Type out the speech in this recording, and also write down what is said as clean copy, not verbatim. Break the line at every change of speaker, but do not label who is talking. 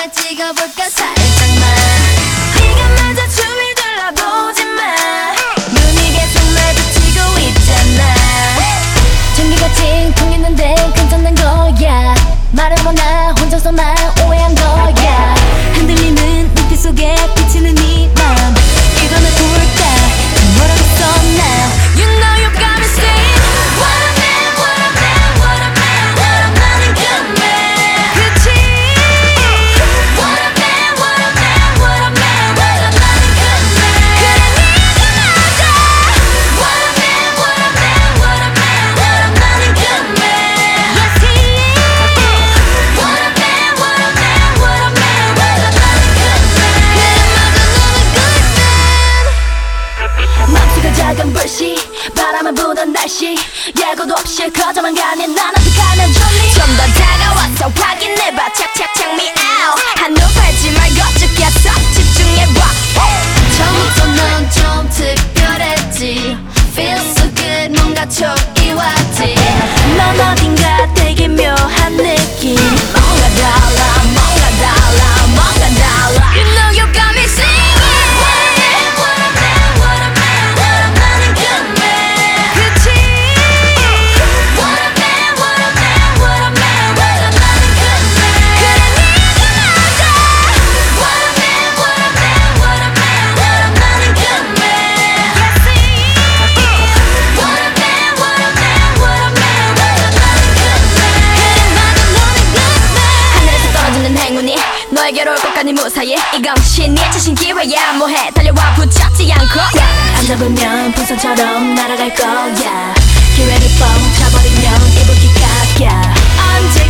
날 찍어볼까 살짝만. 네가 맞아 주위 둘러보지마. 눈이 계속 마주치고 있잖아.
전기같이 통했는데 괜찮은 거야. 말해보나 혼자서만 오해한 거야.
흔들리는 눈빛 속에 비치는 네 맘. 이거는 볼까 뭐라고 썼나. You know you got me saying what a man, what a man, what a man, what a man, a good man. 그치? What a man, what a man, what a man, what a man, a good man. 그래 네가 맞아. What a man, what a man, what a man, what a man, a good man. Yes he is. What a man, what a man, what a man, what a man, a good man. 그래 맞아 너는 good man. 맘속에 작은 불씨 바람을 부던 날씨 예고도 없이 커져만 가는 난 어떡하면 좋니. 좀 더 다가와서 확인해봐 착착착 me out. 한눈 팔지 말고 쭉 껴서 집중해봐. 처음부터 넌 좀 특별했지. Feel so good 뭔가 촉이 왔지. 넌 어딘가 되게 묘한 느낌. 뭔가 달라 뭔가 달라 뭔가 달라. You know you got me singing. What a man, what a man, what a man, a good man. 그치? What a man, what a man, what a man, what a man, a good man. 그래 네가 맞아. What a man, what a man, what a man, what a man, a good man. Yes he is. What a man, what a man, what a man, what a man, a good man. 그래 맞아 너는 good man. 하늘에서 떨어지는 행운이 너에게로 올 것까지 무사히. 이건 신의 자신 기회야. 뭐해 달려와 붙잡지 않고. 안 잡으면 풍선처럼 날아갈 거야. 기회를 뻥 차버리면 이불킥 각야. 언제